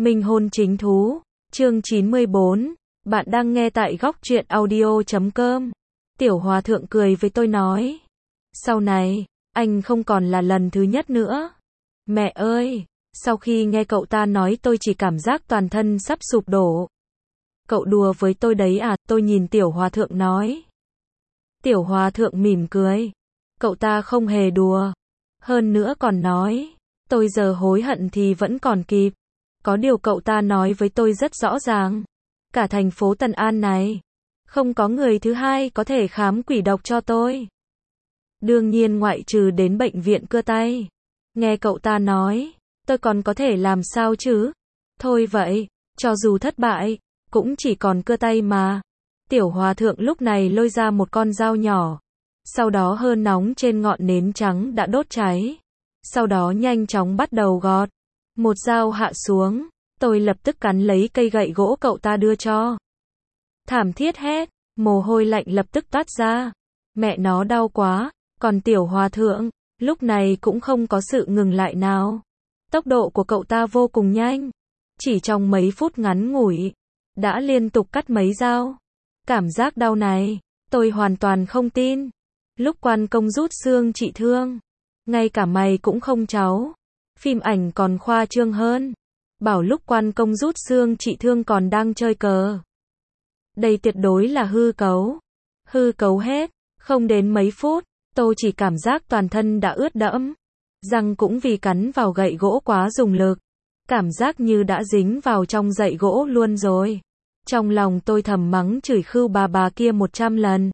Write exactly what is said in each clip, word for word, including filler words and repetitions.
Minh hôn chính thú, chương chín mươi bốn, bạn đang nghe tại góc truyện audio chấm com. Tiểu Hòa Thượng cười với tôi nói, sau này, anh không còn là lần thứ nhất nữa. Mẹ ơi, sau khi nghe cậu ta nói tôi chỉ cảm giác toàn thân sắp sụp đổ. Cậu đùa với tôi đấy à, tôi nhìn Tiểu Hòa Thượng nói. Tiểu Hòa Thượng mỉm cười, cậu ta không hề đùa, hơn nữa còn nói, tôi giờ hối hận thì vẫn còn kịp. Có điều cậu ta nói với tôi rất rõ ràng, cả thành phố Tân An này, không có người thứ hai có thể khám quỷ độc cho tôi. Đương nhiên ngoại trừ đến bệnh viện cưa tay. Nghe cậu ta nói, tôi còn có thể làm sao chứ? Thôi vậy, cho dù thất bại, cũng chỉ còn cưa tay mà. Tiểu Hòa Thượng lúc này lôi ra một con dao nhỏ, sau đó hơ nóng trên ngọn nến trắng đã đốt cháy. Sau đó nhanh chóng bắt đầu gọt. Một dao hạ xuống, tôi lập tức cắn lấy cây gậy gỗ cậu ta đưa cho. Thảm thiết hét, mồ hôi lạnh lập tức toát ra. Mẹ nó đau quá, còn Tiểu Hòa Thượng, lúc này cũng không có sự ngừng lại nào. Tốc độ của cậu ta vô cùng nhanh. Chỉ trong mấy phút ngắn ngủi, đã liên tục cắt mấy dao. Cảm giác đau này, tôi hoàn toàn không tin. Lúc quan công rút xương trị thương, ngay cả mày cũng không cháu. Phim ảnh còn khoa trương hơn. Bảo lúc quan công rút xương trị thương còn đang chơi cờ. Đây tuyệt đối là hư cấu. Hư cấu hết. Không đến mấy phút, tôi chỉ cảm giác toàn thân đã ướt đẫm. Răng cũng vì cắn vào gậy gỗ quá dùng lực. Cảm giác như đã dính vào trong dãy gỗ luôn rồi. Trong lòng tôi thầm mắng chửi khưu bà bà kia một trăm lần.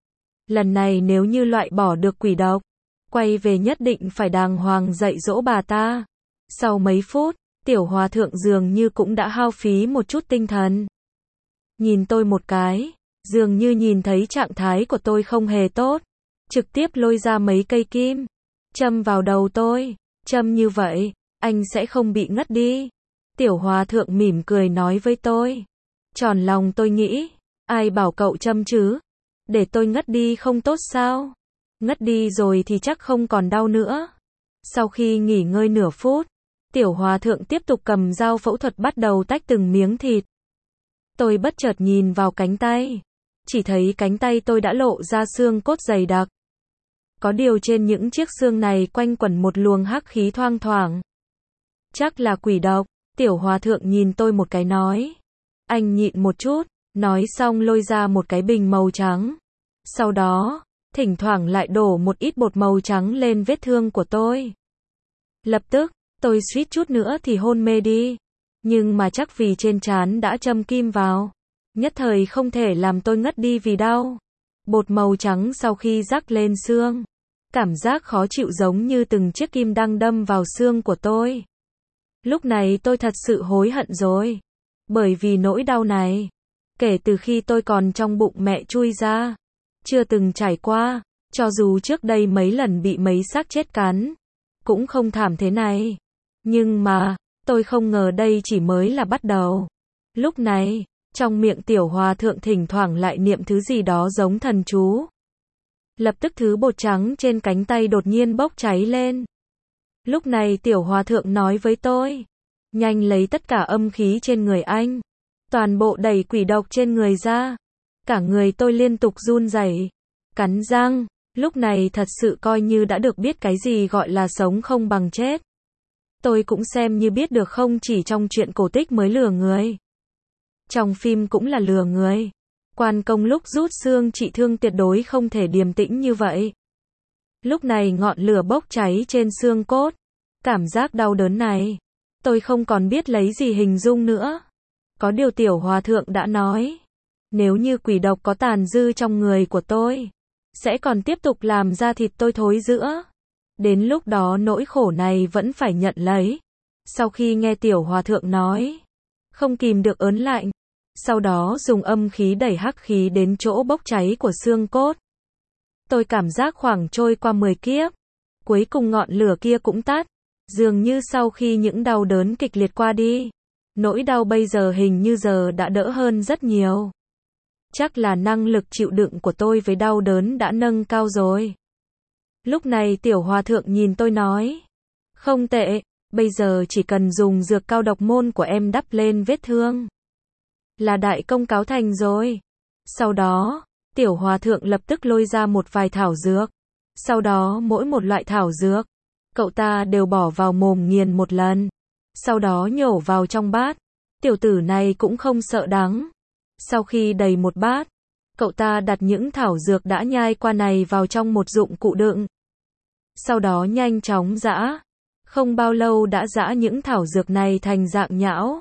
Lần này nếu như loại bỏ được quỷ độc, quay về nhất định phải đàng hoàng dạy dỗ bà ta. Sau mấy phút, Tiểu Hòa Thượng dường như cũng đã hao phí một chút tinh thần. Nhìn tôi một cái, dường như nhìn thấy trạng thái của tôi không hề tốt. Trực tiếp lôi ra mấy cây kim, châm vào đầu tôi. Châm như vậy, anh sẽ không bị ngất đi. Tiểu Hòa Thượng mỉm cười nói với tôi. Tròn lòng tôi nghĩ, ai bảo cậu châm chứ? Để tôi ngất đi không tốt sao? Ngất đi rồi thì chắc không còn đau nữa. Sau khi nghỉ ngơi nửa phút, Tiểu Hòa Thượng tiếp tục cầm dao phẫu thuật bắt đầu tách từng miếng thịt. Tôi bất chợt nhìn vào cánh tay. Chỉ thấy cánh tay tôi đã lộ ra xương cốt dày đặc. Có điều trên những chiếc xương này quanh quẩn một luồng hắc khí thoang thoảng. Chắc là quỷ độc. Tiểu Hòa Thượng nhìn tôi một cái nói. Anh nhịn một chút. Nói xong lôi ra một cái bình màu trắng. Sau đó, thỉnh thoảng lại đổ một ít bột màu trắng lên vết thương của tôi. Lập tức, tôi suýt chút nữa thì hôn mê đi. Nhưng mà chắc vì trên trán đã châm kim vào. Nhất thời không thể làm tôi ngất đi vì đau. Bột màu trắng sau khi rắc lên xương. Cảm giác khó chịu giống như từng chiếc kim đang đâm vào xương của tôi. Lúc này tôi thật sự hối hận rồi. Bởi vì nỗi đau này, kể từ khi tôi còn trong bụng mẹ chui ra, chưa từng trải qua. Cho dù trước đây mấy lần bị mấy xác chết cắn, cũng không thảm thế này. Nhưng mà, tôi không ngờ đây chỉ mới là bắt đầu. Lúc này, trong miệng Tiểu Hòa Thượng thỉnh thoảng lại niệm thứ gì đó giống thần chú. Lập tức thứ bột trắng trên cánh tay đột nhiên bốc cháy lên. Lúc này Tiểu Hòa Thượng nói với tôi, nhanh lấy tất cả âm khí trên người anh. Toàn bộ đẩy quỷ độc trên người ra. Cả người tôi liên tục run rẩy, cắn răng. Lúc này thật sự coi như đã được biết cái gì gọi là sống không bằng chết. Tôi cũng xem như biết được không chỉ trong truyện cổ tích mới lừa người. Trong phim cũng là lừa người. Quan công lúc rút xương trị thương tuyệt đối không thể điềm tĩnh như vậy. Lúc này ngọn lửa bốc cháy trên xương cốt. Cảm giác đau đớn này, tôi không còn biết lấy gì hình dung nữa. Có điều Tiểu Hòa Thượng đã nói, nếu như quỷ độc có tàn dư trong người của tôi, sẽ còn tiếp tục làm ra thịt tôi thối rữa. Đến lúc đó nỗi khổ này vẫn phải nhận lấy. Sau khi nghe Tiểu Hòa Thượng nói, không kìm được ớn lạnh. Sau đó dùng âm khí đẩy hắc khí đến chỗ bốc cháy của xương cốt. Tôi cảm giác khoảng trôi qua mười kiếp. Cuối cùng ngọn lửa kia cũng tắt. Dường như sau khi những đau đớn kịch liệt qua đi, nỗi đau bây giờ hình như giờ đã đỡ hơn rất nhiều. Chắc là năng lực chịu đựng của tôi với đau đớn đã nâng cao rồi. Lúc này Tiểu Hòa Thượng nhìn tôi nói, không tệ, Bây giờ chỉ cần dùng dược cao độc môn của em đắp lên vết thương là đại công cáo thành rồi. Sau đó, tiểu hòa thượng lập tức lôi ra một vài thảo dược. Sau đó mỗi một loại thảo dược, cậu ta đều bỏ vào mồm nghiền một lần. Sau đó nhổ vào trong bát. Tiểu tử này cũng không sợ đắng. Sau khi đầy một bát, cậu ta đặt những thảo dược đã nhai qua này vào trong một dụng cụ đựng. Sau đó nhanh chóng giã. Không bao lâu đã giã những thảo dược này thành dạng nhão.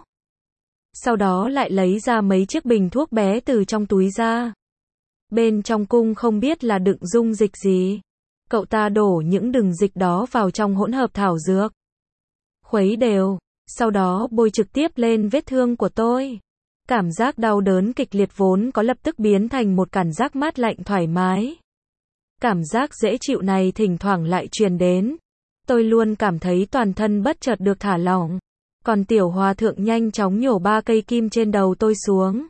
Sau đó lại lấy ra mấy chiếc bình thuốc bé từ trong túi ra. Bên trong cung không biết là đựng dung dịch gì. Cậu ta đổ những đường dịch đó vào trong hỗn hợp thảo dược. Khuấy đều. Sau đó bôi trực tiếp lên vết thương của tôi. Cảm giác đau đớn kịch liệt vốn có lập tức biến thành một cảm giác mát lạnh thoải mái. Cảm giác dễ chịu này thỉnh thoảng lại truyền đến. Tôi luôn cảm thấy toàn thân bất chợt được thả lỏng. Còn tiểu hòa thượng nhanh chóng nhổ ba cây kim trên đầu tôi xuống.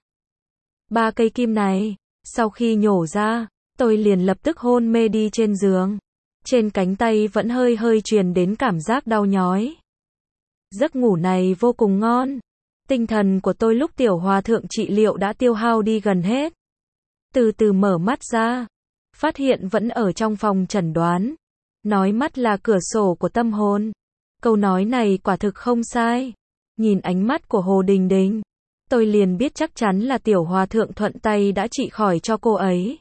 Ba cây kim này, sau khi nhổ ra, tôi liền lập tức hôn mê đi trên giường. Trên cánh tay vẫn hơi hơi truyền đến cảm giác đau nhói. Giấc ngủ này vô cùng ngon. Tinh thần của tôi lúc tiểu hòa thượng trị liệu đã tiêu hao đi gần hết. Từ từ mở mắt ra, phát hiện vẫn ở trong phòng chẩn đoán. Nói mắt là cửa sổ của tâm hồn. Câu nói này quả thực không sai. Nhìn ánh mắt của Hồ Đình Đình, tôi liền biết chắc chắn là tiểu hòa thượng thuận tay đã trị khỏi cho cô ấy.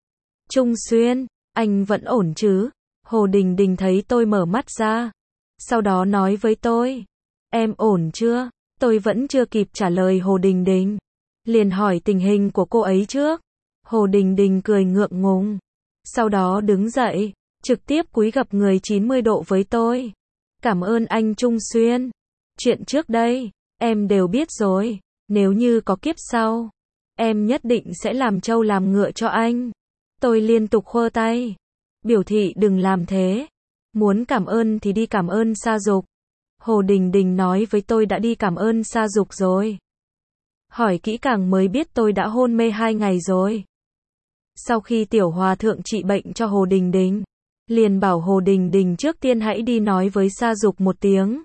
Trung Xuyên, anh vẫn ổn chứ? Hồ Đình Đình thấy tôi mở mắt ra. Sau đó nói với tôi, em ổn chưa? Tôi vẫn chưa kịp trả lời Hồ Đình Đình. Liền hỏi tình hình của cô ấy trước. Hồ Đình Đình cười ngượng ngùng. Sau đó đứng dậy, trực tiếp cúi gập người chín mươi độ với tôi. Cảm ơn anh Trung Xuyên. Chuyện trước đây, em đều biết rồi. Nếu như có kiếp sau, em nhất định sẽ làm trâu làm ngựa cho anh. Tôi liên tục khua tay. Biểu thị đừng làm thế. Muốn cảm ơn thì đi cảm ơn Sa Dục. Hồ Đình Đình nói với tôi đã đi cảm ơn Sa Dục rồi. Hỏi kỹ càng mới biết tôi đã hôn mê hai ngày rồi. Sau khi tiểu hòa thượng trị bệnh cho Hồ Đình Đình, liền bảo Hồ Đình Đình trước tiên hãy đi nói với Sa Dục một tiếng.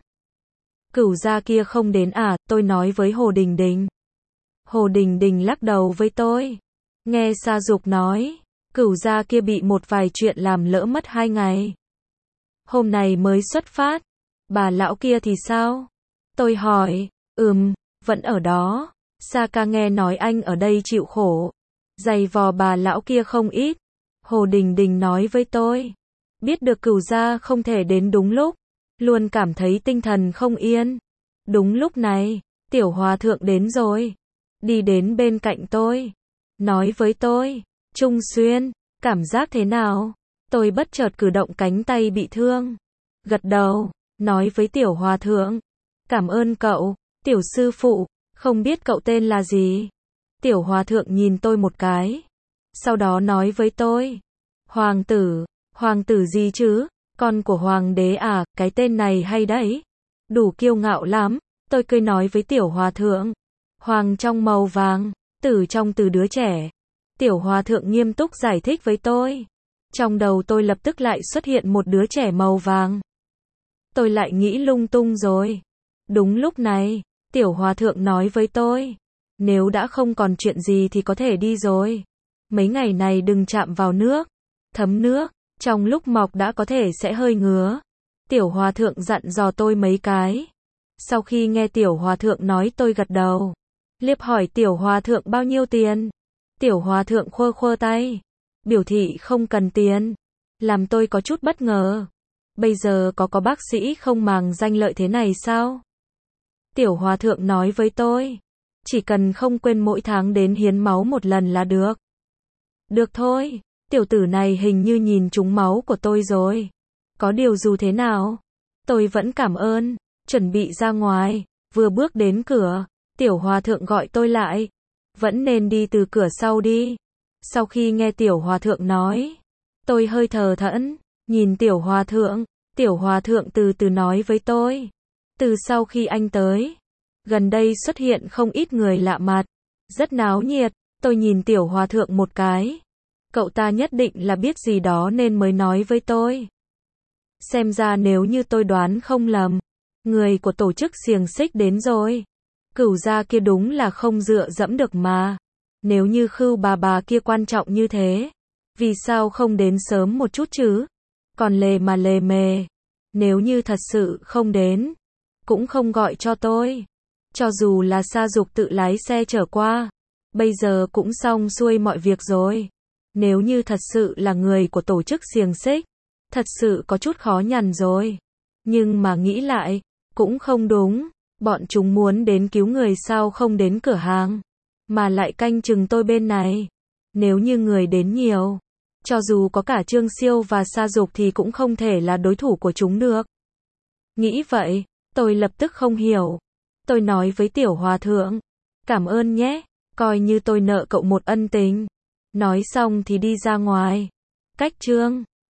Cửu gia kia không đến à, tôi nói với Hồ Đình Đình. Hồ Đình Đình lắc đầu với tôi. Nghe Sa Dục nói, cửu gia kia bị một vài chuyện làm lỡ mất hai ngày. Hôm nay mới xuất phát. Bà lão kia thì sao? Tôi hỏi, ừm, vẫn ở đó. Sa ca nghe nói anh ở đây chịu khổ. Giày vò bà lão kia không ít. Hồ Đình Đình nói với tôi. Biết được cửu gia không thể đến đúng lúc. Luôn cảm thấy tinh thần không yên. Đúng lúc này, tiểu hòa thượng đến rồi. Đi đến bên cạnh tôi. Nói với tôi, Trung Xuyên, cảm giác thế nào? Tôi bất chợt cử động cánh tay bị thương. Gật đầu, nói với tiểu hòa thượng. Cảm ơn cậu, tiểu sư phụ, không biết cậu tên là gì? Tiểu hòa thượng nhìn tôi một cái. Sau đó nói với tôi. Hoàng tử, hoàng tử gì chứ? Con của hoàng đế à, cái tên này hay đấy. Đủ kiêu ngạo lắm. Tôi cười nói với tiểu hòa thượng. Hoàng trong màu vàng, tử trong từ đứa trẻ. Tiểu hòa thượng nghiêm túc giải thích với tôi. Trong đầu tôi lập tức lại xuất hiện một đứa trẻ màu vàng. Tôi lại nghĩ lung tung rồi. Đúng lúc này, tiểu hòa thượng nói với tôi. Nếu đã không còn chuyện gì thì có thể đi rồi. Mấy ngày này đừng chạm vào nước. Thấm nước, trong lúc mọc đã có thể sẽ hơi ngứa. Tiểu hòa thượng dặn dò tôi mấy cái. Sau khi nghe tiểu hòa thượng nói tôi gật đầu. Liếc hỏi tiểu hòa thượng bao nhiêu tiền. Tiểu hòa thượng khua khua tay. Biểu thị không cần tiền. Làm tôi có chút bất ngờ. Bây giờ có có bác sĩ không màng danh lợi thế này sao? Tiểu hòa thượng nói với tôi. Chỉ cần không quên mỗi tháng đến hiến máu một lần là được. Được thôi. Tiểu tử này hình như nhìn trúng máu của tôi rồi. Có điều dù thế nào, tôi vẫn cảm ơn. Chuẩn bị ra ngoài. Vừa bước đến cửa, tiểu hòa thượng gọi tôi lại. Vẫn nên đi từ cửa sau đi. Sau khi nghe tiểu hòa thượng nói, tôi hơi thờ thẫn. Nhìn tiểu hòa thượng. Tiểu hòa thượng từ từ nói với tôi. Từ sau khi anh tới, gần đây xuất hiện không ít người lạ mặt. Rất náo nhiệt. Tôi nhìn tiểu hòa thượng một cái. Cậu ta nhất định là biết gì đó nên mới nói với tôi. Xem ra nếu như tôi đoán không lầm, Người của tổ chức xiềng xích đến rồi. Cửu gia kia đúng là không dựa dẫm được mà. Nếu như Khưu bà bà kia quan trọng như thế, vì sao không đến sớm một chút chứ? Còn lề mà lề mề. Nếu như thật sự không đến, cũng không gọi cho tôi. Cho dù là Sa Dục tự lái xe trở qua, bây giờ cũng xong xuôi mọi việc rồi. Nếu như thật sự là người của tổ chức xiềng xích, thật sự có chút khó nhằn rồi. Nhưng mà nghĩ lại, cũng không đúng. Bọn chúng muốn đến cứu người sao không đến cửa hàng, mà lại canh chừng tôi bên này. Nếu như người đến nhiều, cho dù có cả Trương Siêu và Sa Dục thì cũng không thể là đối thủ của chúng được. Nghĩ vậy, tôi lập tức không hiểu. Tôi nói với Tiểu Hòa Thượng, cảm ơn nhé, coi như tôi nợ cậu một ân tình. Nói xong thì đi ra ngoài. Cách Trương